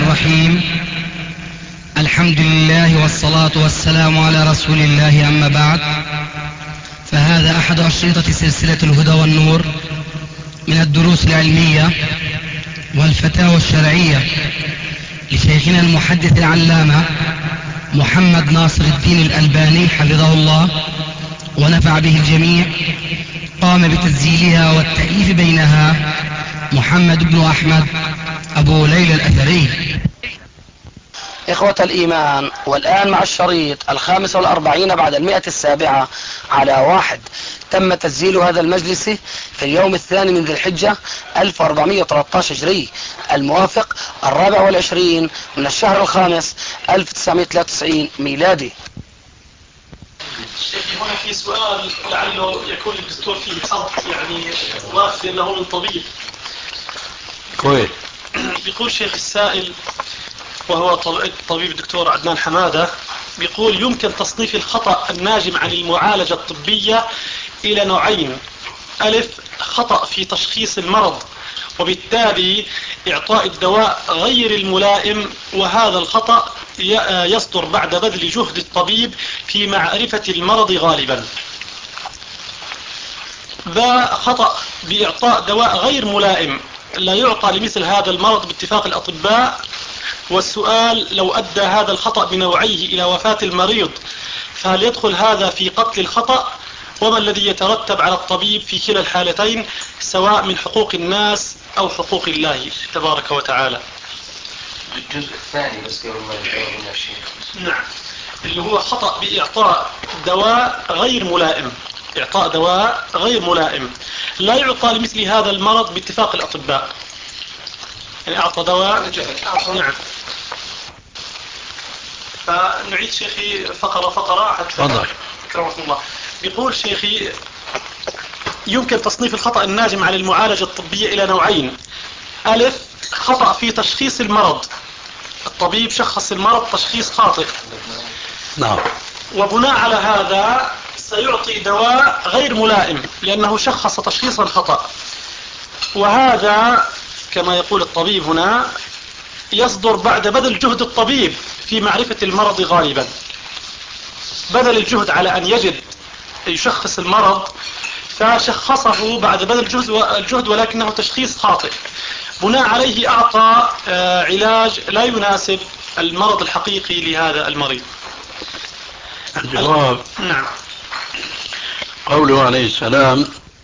الرحيم. الحمد لله والصلاة والسلام على رسول الله، أما بعد، فهذا أحد أشرطة سلسلة الهدى والنور من الدروس العلمية والفتاوى الشرعية لشيخنا المحدث العلامة محمد ناصر الدين الألباني حفظه الله ونفع به الجميع. قام بتسجيلها والتأليف بينها محمد بن أحمد أبو ليلى الأثري. إخوة الإيمان، والآن مع الشريط 45 بعد 107 على 1. تم تسجيل هذا المجلس في اليوم 2 من ذي الحجة 1413 هجري، الموافق 24 من الشهر الخامس 1993 ميلادي. شيخي، هنا في سؤال لعله يكون الدكتور فيه حظ، يعني واثق انه من طبيب. كويس. بيقول شيخ السائل، وهو طبيب الدكتور عدنان حمادة، بيقول: يمكن تصنيف الخطأ الناجم عن المعالجة الطبية إلى نوعين: ألف، خطأ في تشخيص المرض وبالتالي إعطاء الدواء غير الملائم، وهذا الخطأ يصدر بعد بذل جهد الطبيب في معرفة المرض غالبا. ذا خطأ بإعطاء دواء غير ملائم لا يعطى لمثل هذا المرض باتفاق الأطباء. والسؤال: لو أدى هذا الخطأ بنوعيه إلى وفاة المريض، فهل يدخل هذا في قتل الخطأ؟ وما الذي يترتب على الطبيب في كلا الحالتين، سواء من حقوق الناس أو حقوق الله تبارك وتعالى؟ الجزء الثاني بس قبل ما نجاوب يا شيخ. نعم، اللي هو خطأ بإعطاء دواء غير ملائم، إعطاء دواء غير ملائم لا يعطى لمثل هذا المرض باتفاق الأطباء. يعني أعطى دواء. نعم. فنعيد شيخي فقرة حتى. تفضل. أكرمكم الله. بيقول شيخي: يمكن تصنيف الخطأ الناجم عن المعالجة الطبية إلى نوعين: ألف، خطأ في تشخيص المرض، الطبيب شخص المرض تشخيص خاطئ، نعم، وبناء على هذا سيعطي دواء غير ملائم لأنه شخص تشخيصا خطأ، وهذا كما يقول الطبيب هنا يصدر بعد بذل جهد الطبيب في معرفة المرض غالبا. بذل الجهد على أن يجد يشخص المرض، فشخصه بعد بذل الجهد ولكنه تشخيص خاطئ، بناء عليه أعطى علاج لا يناسب المرض الحقيقي لهذا المريض. الجواب: نعم. قوله عليه السلام: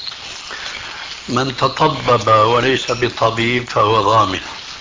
من تطبب وليس بطبيب فهو ضامن.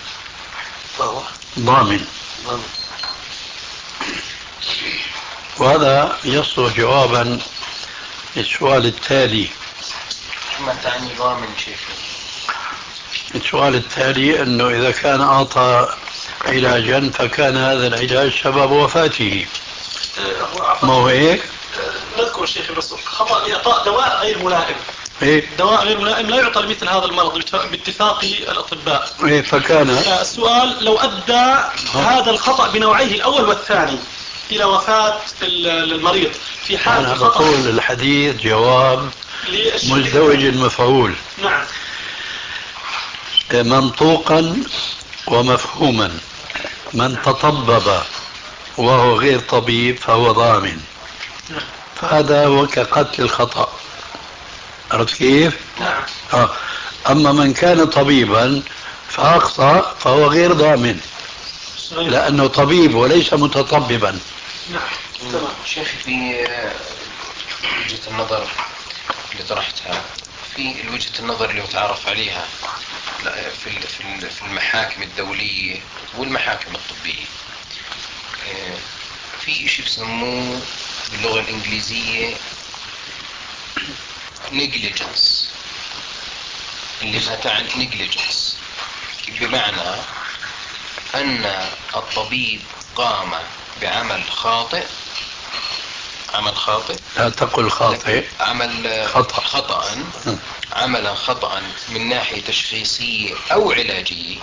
وهذا يصدر جوابا للسؤال التالي. ما تعني ضامن شيخ؟ السؤال التالي أنه إذا كان أعطى علاجا فكان هذا العلاج سبب وفاته، ما هو هيك؟ نذكر شيخ الرسول خطأ إعطاء دواء غير ملائم. إيه؟ دواء غير ملائم لا يعطى لمثل هذا المرض باتفاق الأطباء. إيه فكان. السؤال: لو أدى هذا الخطأ بنوعيه الأول والثاني إلى وفاة المريض في حال أنا الخطأ. بقول الحديث جواب مزدوج المفعول. نعم. منطوقا ومفهوما. من تطبب وهو غير طبيب فهو ضامن، فهذا هو كقتل الخطأ. عرفت كيف؟ نعم. أما من كان طبيبا فأخطأ فهو غير ضامن لأنه طبيب وليس متطببا. نعم. شيخي، في وجهة النظر اللي طرحتها، في وجهة النظر اللي متعارف عليها في المحاكم الدولية والمحاكم الطبية، في شيء بسموه باللغة الإنجليزية negligence، اللي ما تعني negligence بمعنى أن الطبيب قام بعمل خاطئ، لا تقل خاطئ، عمل خطأ، عملا خطأ من ناحية تشخيصية أو علاجية،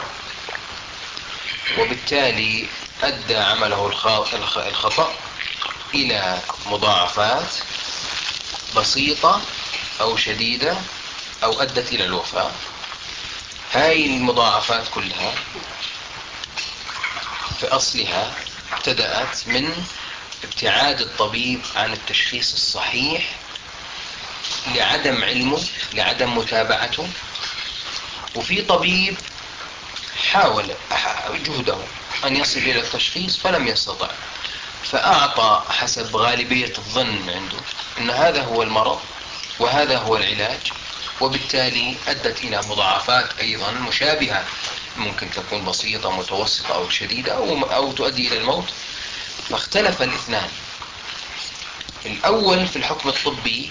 وبالتالي أدى عمله الخطأ إلى مضاعفات بسيطة أو شديدة أو أدت إلى الوفاة. هاي المضاعفات كلها في أصلها ابتدأت من ابتعاد الطبيب عن التشخيص الصحيح لعدم علمه، لعدم متابعته. وفي طبيب حاول جهده أن يصل إلى التشخيص فلم يستطع، فأعطى حسب غالبية الظن عنده أن هذا هو المرض وهذا هو العلاج، وبالتالي أدت إلى مضاعفات أيضا مشابهة، ممكن تكون بسيطة متوسطة أو شديدة أو تؤدي إلى الموت. فاختلف الاثنان. الأول في الحكم الطبي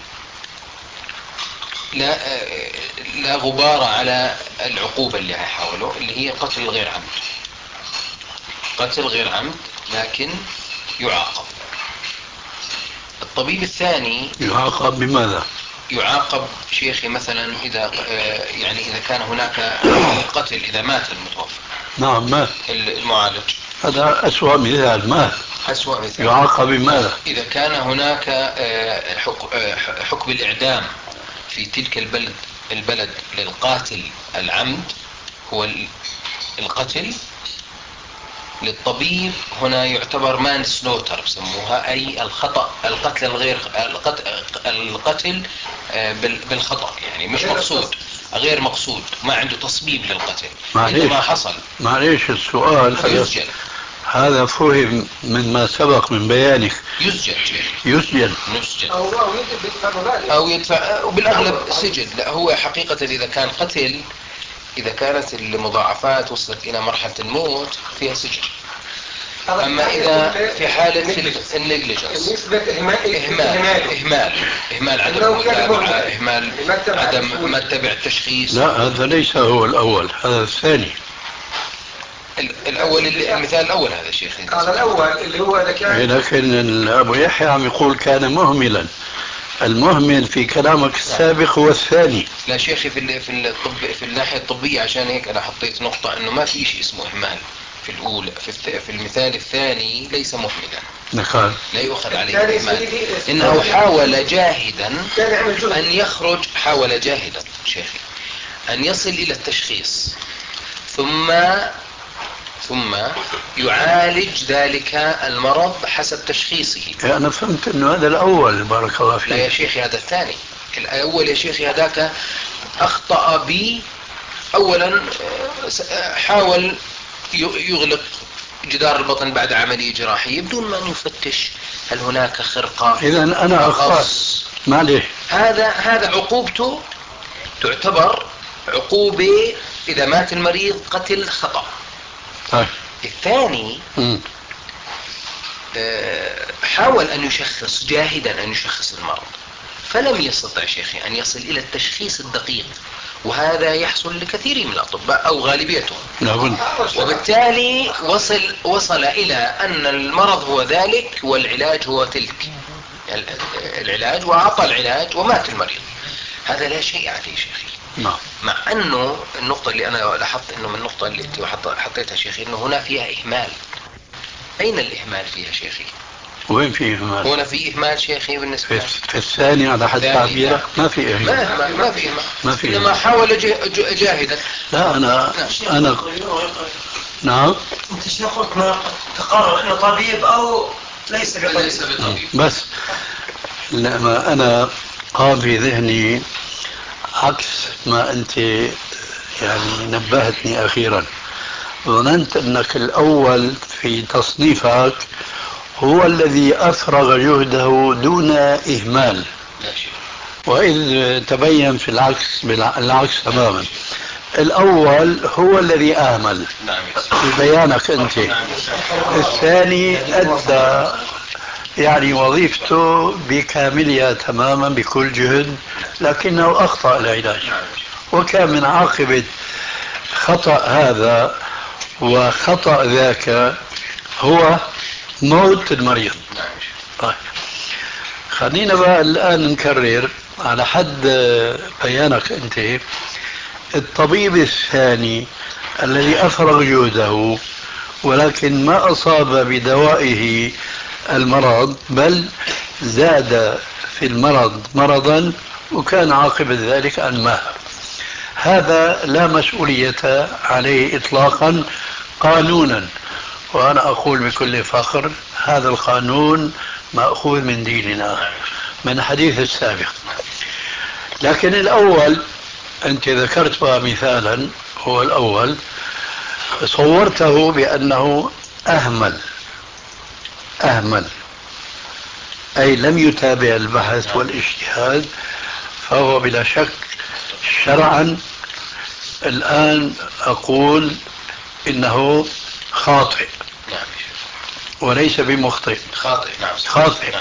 لا غبار على العقوبة اللي حاولوا، اللي هي قتل غير عمد. قتل غير عمد لكن يعاقب. الطبيب الثاني يعاقب بماذا؟ يعاقب شيخي مثلا إذا إذا كان هناك قتل، إذا مات المتوفى. نعم مات المعالج. هذا أسوأ مثال. مات أسوأ مثال. يعاقب بماذا؟ إذا كان هناك حكم الإعدام في تلك البلد للقاتل العمد، هو القتل، للطبيب هنا يعتبر مان سلوتر بسموها، أي القتل الغير القتل بالخطأ، يعني مش مقصود، غير مقصود، ما عنده تصميم للقتل. عندما حصل معليش السؤال يسجن. هذا فهم من ما سبق من بيانك. يسجن أو يدفع، وبالأغلب سجن. لا، هو حقيقة إذا كان قتل، إذا كانت المضاعفات وصلت إلى مرحلة الموت فيها سجن. أما إذا في حالة النيجليجنس، إهمال عدم المتابعة، إهمال عدم ما تبع التشخيص. لا، هذا ليس هو الأول، هذا الثاني. الأول المثال الأول هذا شيخ، هذا الأول اللي هو إذا كان، لكن أبو يحيى عم يقول كان مهملا. المهمل في كلامك السابق هو الثاني. لا شيخي، في الناحية الطبية، عشان هيك أنا حطيت نقطة إنه ما في شيء اسمه إهمال. في الأولى في المثال الثاني ليس مهملا، لا يؤخذ عليه إهمال، إنه حاول جاهدا أن يخرج، حاول جاهدا شيخي أن يصل إلى التشخيص، ثم يعالج ذلك المرض حسب تشخيصه. أنا فهمت أنه هذا الأول، بارك الله فيك. لا يا شيخي، هذا الثاني. الأول يا شيخي هذاك أخطأ بي. أولا حاول يغلق جدار البطن بعد عملية جراحية بدون ما يفتش هل هناك خرقة. إذا أنا أخطأت، معليش. هذا عقوبته تعتبر عقوبة إذا مات المريض قتل خطأ. الثاني حاول أن يشخص جاهدا، أن يشخص المرض، فلم يستطع شيخي أن يصل إلى التشخيص الدقيق، وهذا يحصل لكثير من الأطباء أو غالبيتهم. وبالتالي وصل إلى أن المرض هو ذلك والعلاج هو تلك العلاج، وأعطى العلاج ومات المريض. هذا لا شيء عليه شيخي. مع أنه النقطة اللي أنا لاحظت أنه من النقطة اللي أنت حطيتها شيخي أنه هنا فيها إهمال. أين الإهمال فيها شيخي؟ وين في إهمال؟ هنا في إهمال شيخي بالنسبة في الثاني على حد تعبيرك ما في إهمال. ما في إنما حاول جاهدا. لا أنا نعم. أنت شيخ قلت تقرر أنه طبيب أو ليس بطبيب. بس لما أنا قام في ذهني عكس ما أنت يعني نبهتني أخيرا. ظننت أنك الأول في تصنيفك هو الذي أفرغ جهده دون إهمال، وإذ تبين في العكس تماما. الأول هو الذي أهمل في بيانك أنت. الثاني أدى يعني وظيفته بكاملها تماما بكل جهد، لكنه أخطأ العلاج، وكان من عاقبة خطأ هذا وخطأ ذاك هو موت المريض. طيب خلينا بقى الآن نكرر على حد بيانك أنت. الطبيب الثاني الذي أفرغ جهده ولكن ما أصاب بدوائه المرض، بل زاد في المرض مرضا، وكان عاقبة ذلك أن مات. هذا لا مسؤولية عليه إطلاقا قانونا، وأنا أقول بكل فخر هذا القانون مأخوذ من ديننا من الحديث السابق. لكن الأول أنت ذكرت مثالا، هو الأول صورته بأنه أهمل أي لم يتابع البحث والاجتهاد، فهو بلا شك شرعا الآن أقول إنه خاطئ وليس بمخطئ. خاطئ.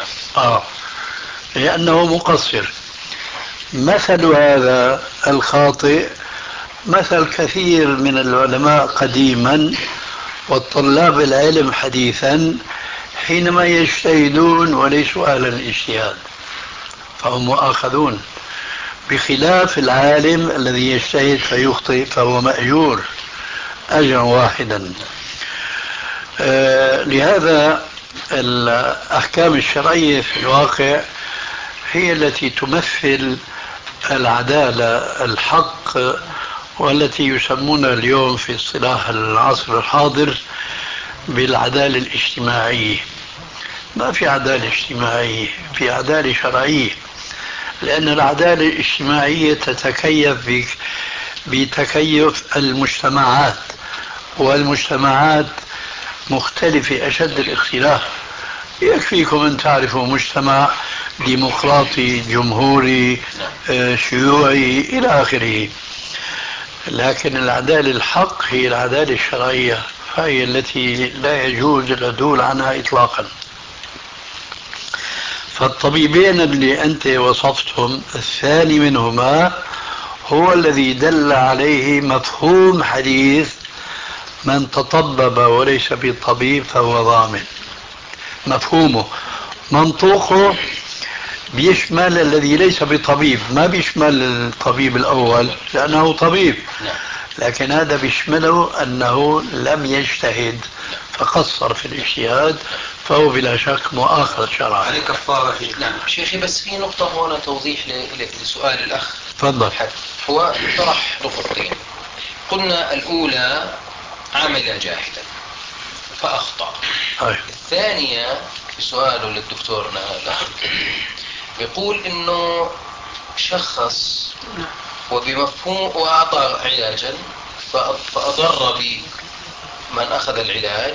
لأنه مقصر. مثل هذا الخاطئ مثل كثير من العلماء قديما والطلاب العلم حديثا حينما يجتهدون وليسوا أهل الاجتهاد فهم مؤاخذون، بخلاف العالم الذي يجتهد فيخطئ فهو مأجور أجرا واحدا. لهذا الأحكام الشرعية في الواقع هي التي تمثل العدالة الحق، والتي يسمونها اليوم في اصطلاح العصر الحاضر بالعدالة الاجتماعية. ما في عدالة اجتماعية، في عدالة شرعية، لأن العدالة الاجتماعية تتكيف بتكيف المجتمعات، والمجتمعات مختلفة أشد الاختلاف. يكفيكم أن تعرفوا مجتمع ديمقراطي جمهوري شيوعي إلى آخره. لكن العدالة الحق هي العدالة الشرعية، فهي التي لا يجوز العدول عنها إطلاقا. فالطبيبين اللي أنت وصفتهم الثاني منهما هو الذي دل عليه مفهوم حديث من تطبب وليس بطبيب فهو ضامن. مفهومه منطوقه بيشمل الذي ليس بطبيب، ما بيشمل الطبيب الأول لأنه طبيب، لكن هذا بيشمله أنه لم يجتهد فقصر في الاجتهاد، فهو بلا شك مؤاخذ شرعا. عليه كفارة. نعم شيخي، بس في نقطة هنا توضيح لسؤال الأخ. تفضل. هو طرح نقطتين، قلنا الأولى عمل جاهلا فأخطأ. الثانية في سؤاله للدكتور الأخ الكريم يقول إنه شخص وبمفهوم وأعطى علاجا فأضر بمن أخذ العلاج،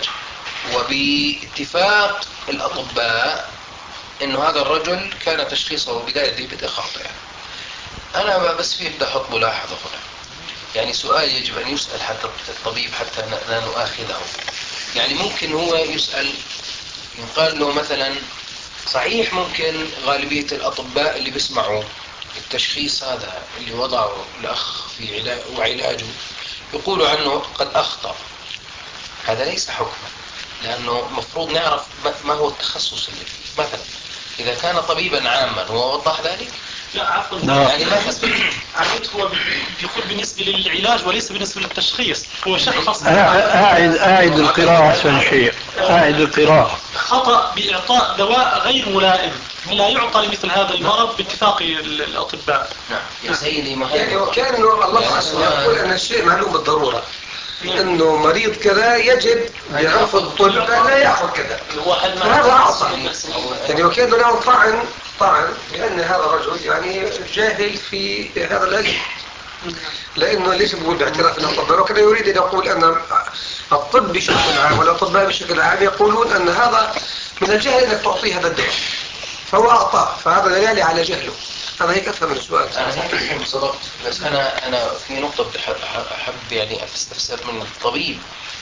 وباتفاق الأطباء إنه هذا الرجل كان تشخيصه بداية بدء خاطئة. أنا بس فيه بدي أحط ملاحظة هنا، يعني سؤال يجب أن يسأل حتى الطبيب حتى لا نؤاخذه. يعني ممكن هو يسأل يقال له مثلا صحيح ممكن غالبية الأطباء اللي بيسمعوا التشخيص هذا اللي وضعه الأخ في وعلاجه يقولوا عنه قد أخطأ، هذا ليس حكما، لأنه مفروض نعرف ما هو التخصص اللي فيه. مثلا إذا كان طبيبا عاما ووضح ذلك، لا عفوا، يعني ما عملت هو بيقول بالنسبة للعلاج وليس بالنسبة للتشخيص. هو شخص أعد القراءة أحسن شيء، أعد القراءة. خطأ بإعطاء دواء غير ملائم لا يعطى لمثل هذا المرض باتفاق الأطباء. نعم يا سيدي، ما يعني وكأنه الله سبحانه يقول أن الشيء معلوم بالضرورة، إنه مريض كذا يجب بعرف الطب لا يأخذ كذا، فهذا أعطى يعني وكأنه له طعن لأن هذا الرجل يعني جاهل في هذا العلم، لأنه ليش بقول باعتراف الأطباء، وكذا يريد أن يقول أن الطب بشكل عام والأطباء بشكل عام يقولون أن هذا من الجهل أنك تعطيه هذا الدواء، فهو أعطاه، فهذا دلالة على جهله. أنا هيك أفهم السؤال. أنا صدقت، بس أنا في نقطة بدي أحب يعني أستفسر من الطبيب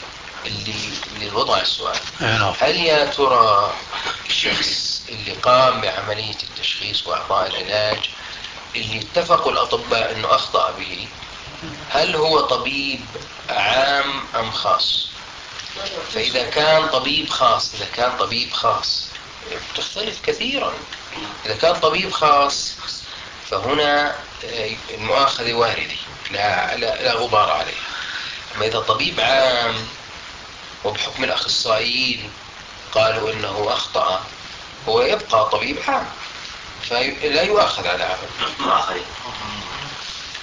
اللي وضع السؤال. هل يا ترى الشخص اللي قام بعملية التشخيص وإعطاء العلاج اللي اتفقوا الأطباء أنه أخطأ به، هل هو طبيب عام أم خاص؟ فإذا كان طبيب خاص تختلف كثيرا. إذا كان طبيب خاص فهنا المؤاخذة واردة لا غبار عليها. أما إذا طبيب عام وبحكم الأخصائيين قالوا إنه أخطأ، هو يبقى طبيب عام فلا يؤاخذ على عمل.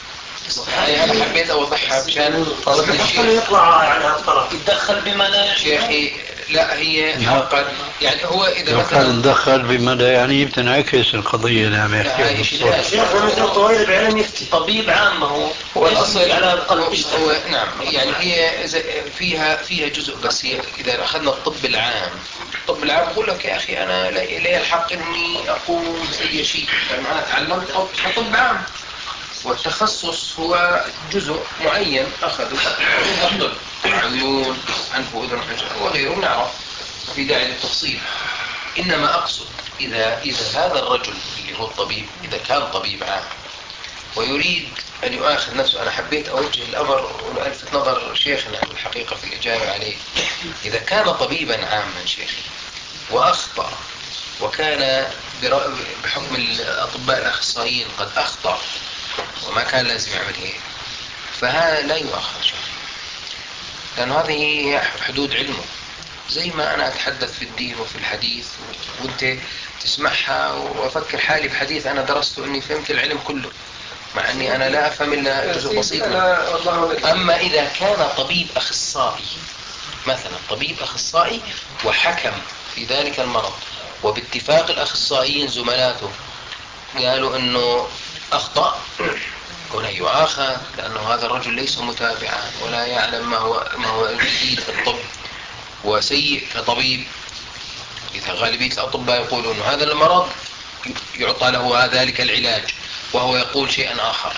أنا حبيت أوضحها مشان يطلع على الطرف يتدخل بما لا شيخي. لا هي حقا يعني هو إذا لو مثلا كان ندخل بما لا يعني بتنعكس القضية نعم يحكي شيخ مثل طويل بعلم يفتي طبيب عام هو الأصل على القلب هو نعم يعني هي فيها جزء بس. هي إذا أخذنا الطب العام بقول لك يا أخي أنا لي الحق إني أقوم بأي شيء لأن أنا تعلمت طب عام والتخصص هو جزء معين أخذه الطب عيون أنف وأذن وغيره نعرف في داعي للتفصيل. إنما أقصد إذا هذا الرجل اللي هو الطبيب إذا كان طبيب عام ويريد أن يؤاخذ نفسه، أنا حبيت أوجه الأمر وألفت نظر شيخنا الحقيقة في الإجابة عليه. إذا كان طبيبا عاما شيخي وأخطأ وكان بحكم الأطباء الأخصائيين قد أخطأ وما كان لازم يعمل هيك فهذا لا يؤاخذ شيخي، لأن هذه هي حدود علمه. زي ما أنا أتحدث في الدين وفي الحديث وأنت تسمعها وأفكر حالي بحديث أنا درسته أني فهمت العلم كله مع أني أنا لا أفهم إلا جزء بسيط منه. أما إذا كان طبيب أخصائي مثلا طبيب أخصائي وحكم في ذلك المرض وباتفاق الأخصائيين زملاته قالوا أنه أخطأ هنا يؤاخذ، لأنه هذا الرجل ليس متابعا ولا يعلم ما هو جديد في الطب وسيء كطبيب. إذا غالبية الأطباء يقولون أنه هذا المرض يعطى له ذلك العلاج وهو يقول شيئا آخر،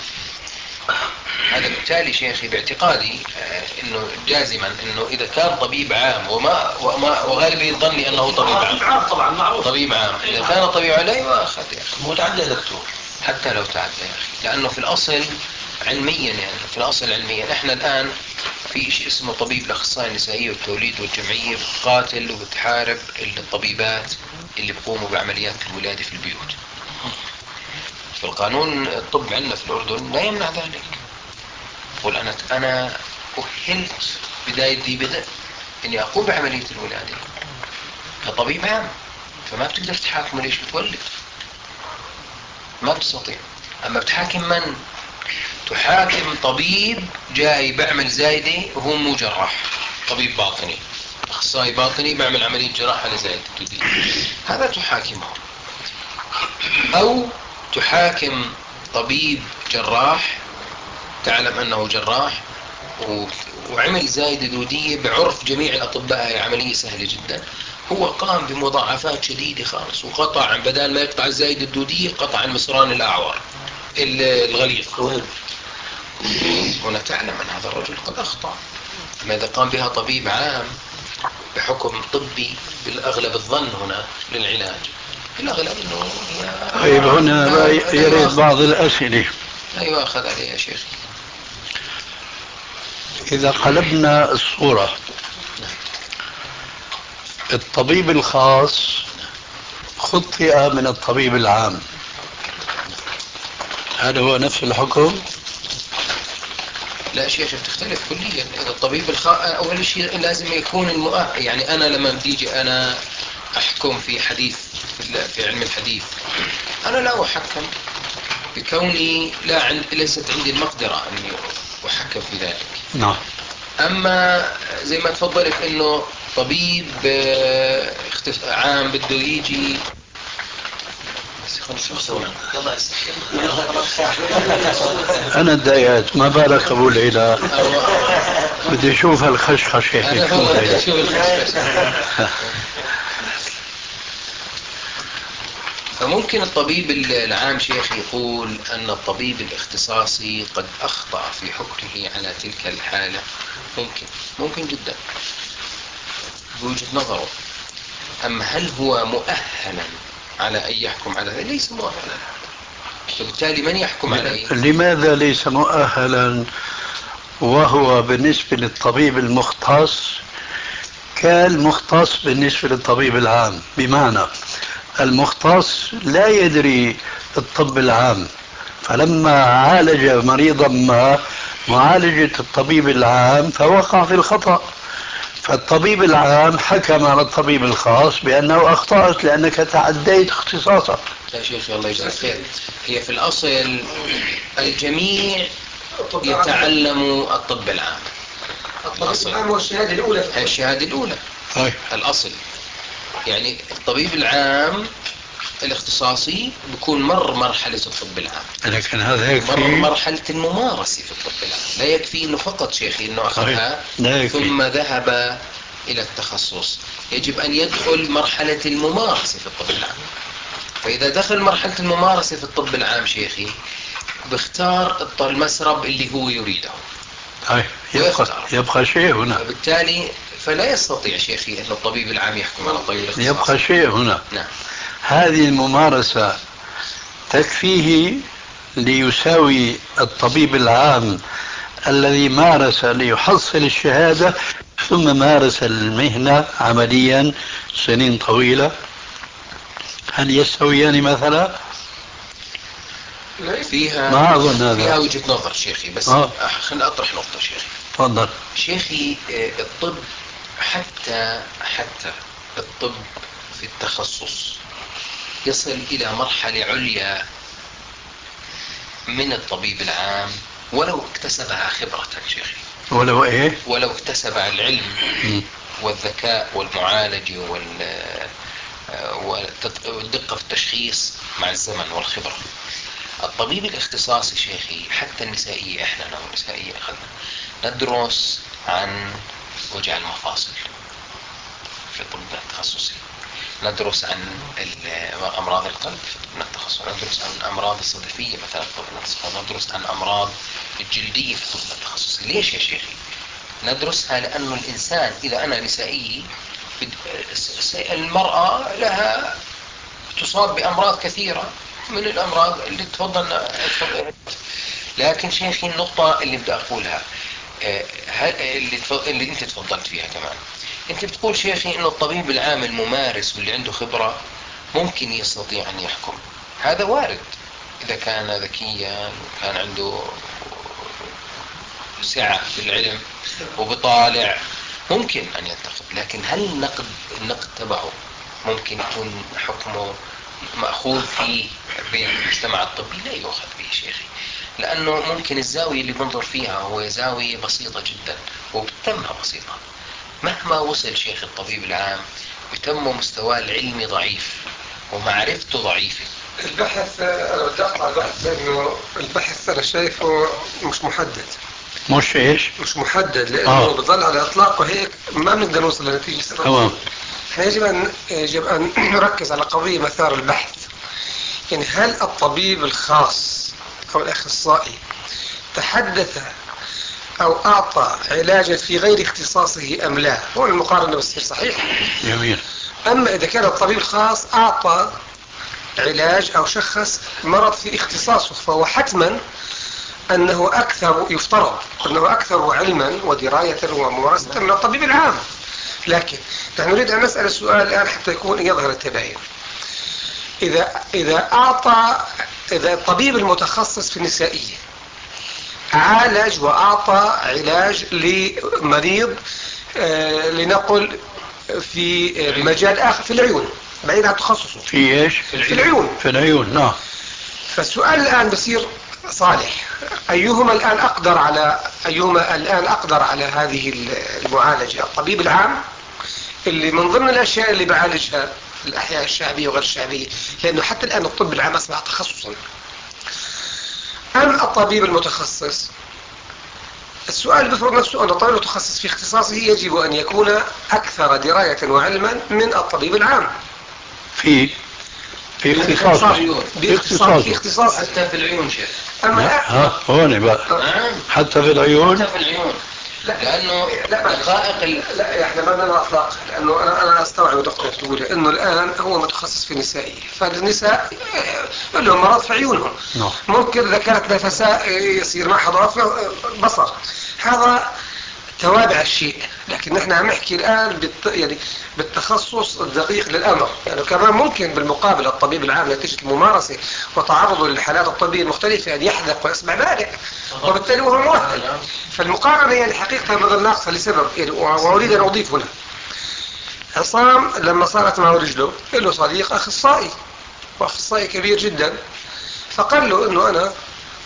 هذا بالتالي شيخي باعتقادي أنه جازما أنه إذا كان طبيب عام وغالبية ظني أنه طبيب عام طبعا معروف طبيب عام، إذا كان طبيب عام لا يؤاخذ يا أخي متعدى دكتور حتى لو تعدى يا أخي، لأنه في الأصل علميا يعني في الأصل علميا إحنا الآن في شيء اسمه طبيب الأخصائي النسائية والتوليد والجمعية بتقاتل وبتحارب الطبيبات اللي بيقوموا بعمليات الولادة في البيوت. في القانون الطب عندنا في الأردن لا يمنع ذلك. قل أنا أهلت بداية ذي بدء إني أقوم بعملية الولادة كطبيب عام، فما بتقدر تحاكم ليش بتولد، ما بتستطيع. أما بتحاكم من؟ تحاكم طبيب جاي بعمل زايدة وهو مو جراح، طبيب باطني أخصائي باطني بعمل عملية جراحة لزايدة هذا تحاكمه. أو تحاكم طبيب جراح تعلم أنه جراح وعمل زايدة دودية بعرف جميع الأطباء هي عملية سهلة جدا، هو قام بمضاعفات شديدة خالص وقطع بدل ما يقطع الزايدة الدودية قطع المصران الأعور الغليظ. هنا تعلم أن هذا الرجل قد أخطأ. أما إذا قام بها طبيب عام بحكم طبي بالأغلب الظن هنا للعلاج الأغلب أنه طيب هنا يريد بعض الأسئلة لا يؤاخذ عليه يا شيخ. إذا قلبنا الصورة الطبيب الخاص خطئ من الطبيب العام، هل هو نفس الحكم؟ لا شيخ بتختلف كليا. إذا الطبيب أول شيء لازم يكون يعني أنا لما بيجي أنا أحكم في حديث في علم الحديث أنا لا أحكم بكوني ليست عندي المقدرة أني أحكم في ذلك. نعم. أما زي ما تفضلت إنه طبيب عام بده يجي أنا تضايقت ما بالك أبو العلا بدي أشوف هالخشخشة فممكن الطبيب العام شيخ يقول أن الطبيب الاختصاصي قد أخطأ في حكمه على تلك الحالة، ممكن جدا بوجهة نظره. أما هل هو مؤهلا على أن يحكم على ذلك؟ ليس مؤهلا، فبالتالي من يحكم عليه؟ لماذا ليس مؤهلا وهو بالنسبة للطبيب المختص كالمختص بالنسبة للطبيب العام؟ بمعنى المختص لا يدري الطب العام، فلما عالج مريضا ما معالجة الطبيب العام فوقع في الخطأ، فالطبيب العام حكم على الطبيب الخاص بأنه أخطأت لأنك تعديت اختصاصك. يا شيخ الله يجزاك خير، هي في الأصل الجميع يتعلموا الطب العام. الطب العام هو الشهادة الأولى. هي الشهادة الأولى. طيب. الأصل يعني الطبيب العام الاختصاصي بيكون مر مرحلة الطب العام، لكن هذا يكفي مر مرحلة الممارسة في الطب العام. لا يكفي انه فقط شيخي انه اخذها ثم ذهب الى التخصص، يجب ان يدخل مرحلة الممارسة في الطب العام. فاذا دخل مرحلة الممارسة في الطب العام شيخي بيختار المسرب اللي هو يريده. يبقى شيء هنا، وبالتالي فلا يستطيع شيخي أن الطبيب العام يحكم على الطبيب الاختصاصي. يبقى شيء هنا. نعم. هذه الممارسة تكفيه ليساوي الطبيب العام الذي مارس ليحصل الشهادة ثم مارس المهنة عمليا سنين طويلة؟ هل يستويان مثلا؟ فيها ما أظن هذا. فيها وجهة نظر شيخي، بس خلينا أطرح نقطة شيخي. تفضل. شيخي الطب حتى الطب في التخصص يصل إلى مرحلة عليا من الطبيب العام ولو اكتسبها خبرة شيخي. ولو إيه؟ ولو اكتسب العلم والذكاء والمعالجة والدقة في التشخيص مع الزمن والخبرة. الطبيب الاختصاصي شيخي حتى النسائية، احنا لو النسائية أخذنا ندرس عن وجع المفاصل في الطب التخصصي، ندرس عن أمراض القلب في الطب التخصصي، ندرس عن أمراض الصدفية مثلا في الطب التخصصي، ندرس عن أمراض الجلدية في الطب التخصصي. ليش يا شيخي؟ ندرسها لأنه الإنسان إذا أنا نسائي المرأة لها تصاب بأمراض كثيرة من الأمراض اللي تفضل. لكن شيخي النقطة اللي بدي أقولها اللي أنت تفضلت فيها كمان، أنت بتقول شيخي إنه الطبيب العام الممارس واللي عنده خبرة ممكن يستطيع أن يحكم. هذا وارد إذا كان ذكيا وكان عنده سعة في العلم وبطالع ممكن أن ينتقد. لكن هل النقد تبعه ممكن يكون حكمه مأخوذ فيه بالمجتمع الطبي؟ لا يؤخذ به شيخي، لأنه ممكن الزاوية اللي بنظر فيها هو زاوية بسيطة جدا وبتمها بسيطة. مهما وصل شيخ الطبيب العام بتم مستواه العلمي ضعيف ومعرفته ضعيفة. البحث أنا بدي أقطع البحث لأنه البحث أنا شايفه مش محدد. مش إيش؟ مش محدد لأنه بظل على إطلاقه هيك ما بنقدر نوصل لنتيجة. تمام. يجب أن نركز على قضية مثار البحث. يعني هل الطبيب الخاص أو الأخصائي تحدث أو أعطى علاجا في غير اختصاصه أم لا؟ هو المقارنة بتصير صحيح. جميل. أما إذا كان الطبيب الخاص أعطى علاج أو شخص مرض في اختصاصه فهو حتما أنه يفترض أنه أكثر علما ودراية وممارسة من الطبيب العام. لكن نحن نريد أن نسأل السؤال الآن حتى يكون يظهر التباين. إذا الطبيب المتخصص في النسائية عالج وأعطى علاج لمريض لنقل في مجال آخر في العيون بعيد عن تخصصه. في إيش؟ في العيون. في العيون. نعم. فالسؤال الآن بصير صالح، أيهما الآن أقدر على هذه المعالجة؟ الطبيب العام اللي من ضمن الأشياء اللي بعالجها الأحياء الشعبية وغير الشعبية، لأنه حتى الآن الطب العام أصبح تخصصا، أم الطبيب المتخصص؟ السؤال بفرض نفسه أن الطبيب المتخصص في اختصاصه يجب أن يكون أكثر دراية وعلما من الطبيب العام في اختصاصه. في اختصاصه حتى في العيون شيخ. هون بقى حتى في العيون. لأنه دقائق لا احنا ما بدنا اطلاق، لانه انا استوعب دقة تقول انه الان هو متخصص في النسائية، فالنساء لهم مرض في عيونهم. ممكن اذا كانت نفساء يصير معها ضعف بصر، هذا توابع الشيء. لكن نحن عم نحكي الان يعني بالتخصص الدقيق للامر، يعني كمان ممكن بالمقابل الطبيب العام نتيجة الممارسة وتعرضه للحالات الطبية المختلفة ان يحدق ويسمع بارع، وبالتالي هو مؤهل. فالمقارنة يعني حقيقة مثل ناقصة لسبب، يعني وأريد أن أضيف هنا. عصام لما صارت معه رجله له صديق أخصائي، وأخصائي كبير جدا، فقال له إنه أنا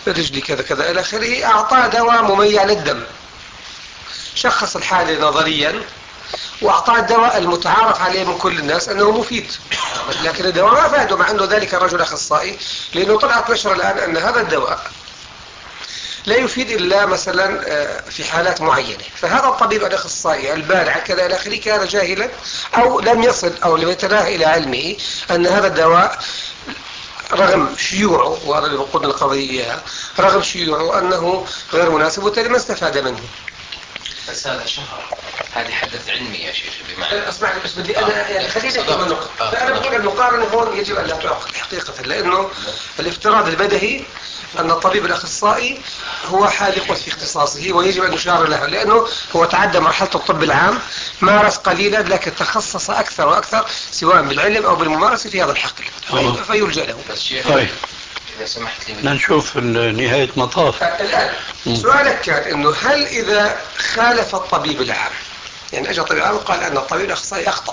رجلي كذا كذا إلى آخره، أعطاه دواء مميع للدم، شخص الحالة نظريا وأعطاه الدواء المتعارف عليه من كل الناس أنه مفيد، لكن الدواء ما فاده، مع أنه ذلك الرجل أخصائي، لأنه طلعت نشر الآن أن هذا الدواء لا يفيد إلا مثلا في حالات معينة. فهذا الطبيب الأخصائي البارع كذا إلى آخره كان جاهلا أو لم يصل أو لم يتناهى إلى علمه أن هذا الدواء رغم شيوعه، وهذا اللي بقود القضية، رغم شيوعه أنه غير مناسب، وبالتالي ما استفاد منه. بس هذا شهر، هذه حدث علمي يا شيخ بمعنى. اسمعني بس بدي انا يعني خليني اكمل النقطه. فانا بقول المقارنه هون يجب ان لا تعقد حقيقه، لانه الافتراض البدهي ان الطبيب الاخصائي هو حالق في اختصاصه ويجب ان يشار له، لانه هو تعدى مرحله الطب العام، مارس قليلا لكن تخصص اكثر واكثر سواء بالعلم او بالممارسه في هذا الحقل، فيلجا له. طيب إذا سمحت لي نشوف نهاية مطاف. الآن سؤالك كان أنه هل إذا خالف الطبيب العام، يعني أجى الطبيب العام وقال أن الطبيب الأخصائي أخطأ،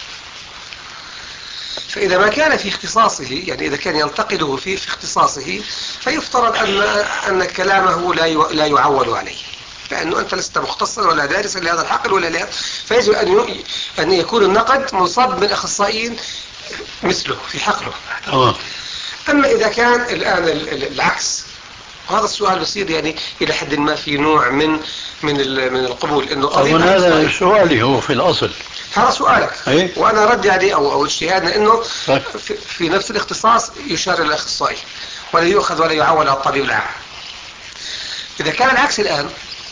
فإذا ما كان في اختصاصه، يعني إذا كان ينتقده في اختصاصه، فيفترض أن كلامه لا يعول عليه، لأنه أنت لست مختصا ولا دارسا لهذا الحقل ولا لهذا، فيجب أن يكون النقد منصب من أخصائيين مثله في حقله. أما إذا كان الآن العكس، وهذا السؤال بصير يعني إلى حد ما في نوع من القبول، إنه طبيب هذا سؤالي هو في الأصل، هذا سؤالك أيه؟ وأنا ردي عليه أو اجتهادنا إنه في نفس الاختصاص يشار إلى الأخصائي ولا يؤخذ ولا يعول على الطبيب العام. إذا كان العكس الآن،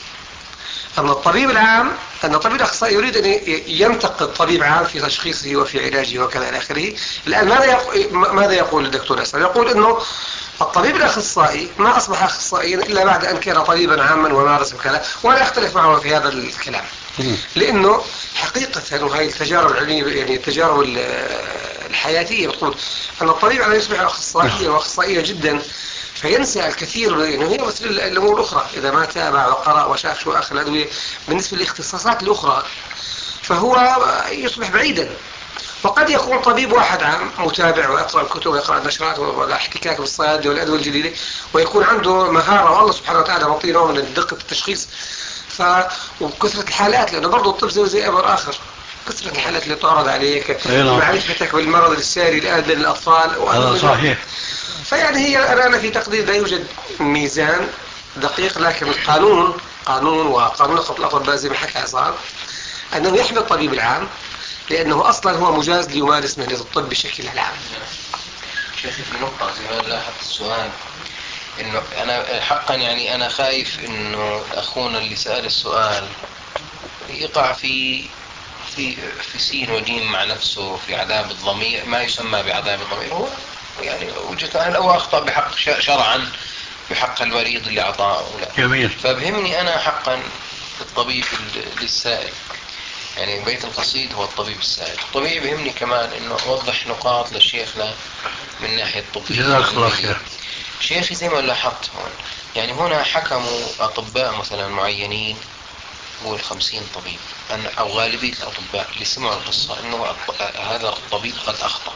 أن الطبيب الأخصائي يريد أن ينتقد طبيب عام في تشخيصه وفي علاجه وكذا إلى آخره، الآن ماذا يقول الدكتور أسأل؟ يقول أنه الطبيب الأخصائي ما أصبح أخصائيا إلا بعد أن كان طبيبا عاما ومارس وكذا، ولا أختلف معه في هذا الكلام، لأنه حقيقة وهي التجارب العلمية يعني التجارب الحياتية بتقول أن الطبيب على يصبح أخصائيا وأخصائيا جدا، فينسى الكثير، يعني هي مثل الأمور الأخرى، إذا ما تابع وقرأ وشاف شو آخر الأدوية بالنسبة للاختصاصات الأخرى فهو يصبح بعيدا. وقد يكون طبيب واحد عام متابع ويقرأ الكتب ويقرأ النشرات والاحتكاك بالصيادلة والأدوية الجديدة، ويكون عنده مهارة والله سبحانه وتعالى معطيه نوع من دقة التشخيص وكثرة الحالات، لأنه برضو الطب زي أمر آخر، كثرة الحالات اللي تعرض عليك، معرفتك بالمرض الساري الآن بين الأطفال، هذا صحيح. فيعني هي أنا في تقدير لا يوجد ميزان دقيق، لكن القانون وقانون نقابة الأطباء زي ما حكى عصام أنه يحمي الطبيب العام، لأنه أصلا هو مجاز ليمارس مهنة الطب بشكل عام. شيخي في نقطة زي ما لاحظت السؤال، إنه أنا حقا يعني أنا خايف إنه أخونا اللي سأل السؤال يقع في سين وجيم مع نفسه في عذاب الضمير، ما يسمى بعذاب الضمير، هو يعني وجدت أنا أو أخطأ بحق شرعا بحق المريض اللي أعطاه ولا. جميل. فبهمني أنا حقا الطبيب للسائل، يعني بيت القصيد هو الطبيب السائل. طبيعي بهمني كمان إنه أوضح نقاط لشيخنا من ناحية طبية. جزاك الله خير. شيخي زي ما لاحظت هون، يعني هنا حكموا أطباء مثلا معينين هو 50 طبيب أو غالبية الأطباء اللي سمعوا القصة إنه هذا الطبيب قد أخطأ.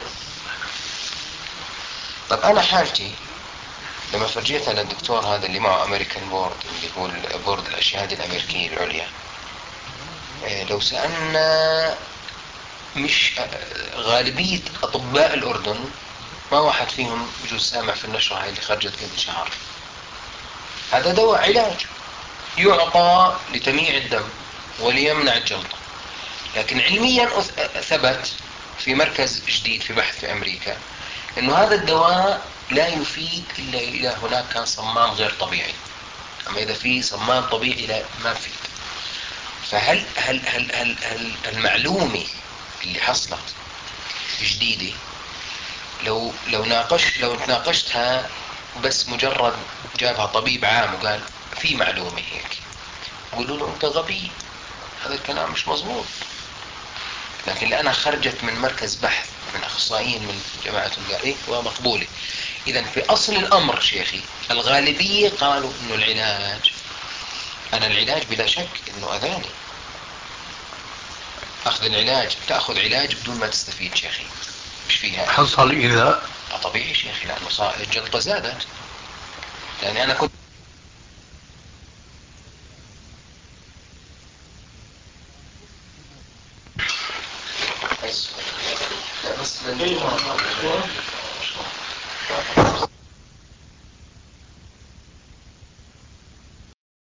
طب أنا حالتي لما فرجيتها للدكتور هذا اللي معه أمريكان بورد، اللي هو البورد الشهادة الأمريكية العليا، لو سألنا مش غالبية أطباء الأردن ما واحد فيهم بجوز سامع في النشرة هاي اللي خرجت قبل شهر. هذا دواء علاج يعطى لتمييع الدم وليمنع الجلطة، لكن علميا ثبت في مركز جديد في بحث في أمريكا إنه هذا الدواء لا يفيد إلا إذا هناك كان صمام غير طبيعي، أما إذا في صمام طبيعي لا ما فيد. فهل هل هل هل هل المعلومة اللي حصلت جديدة لو تناقشتها بس مجرد جابها طبيب عام وقال في معلومة هيك، قولوا له أنت غبي، هذا الكلام مش مظبوط. لكن لأنها خرجت من مركز بحث من أخصائيين من جماعة قال ومقبولة. إذن في أصل الأمر شيخي الغالبية قالوا إنه العلاج بلا شك إنه أذاني. أخذ العلاج، تأخذ علاج بدون ما تستفيد شيخي مش فيها حصل إذا طبيعي شيخي، لأنه الجلطة زادت يعني أنا كنت أيوة.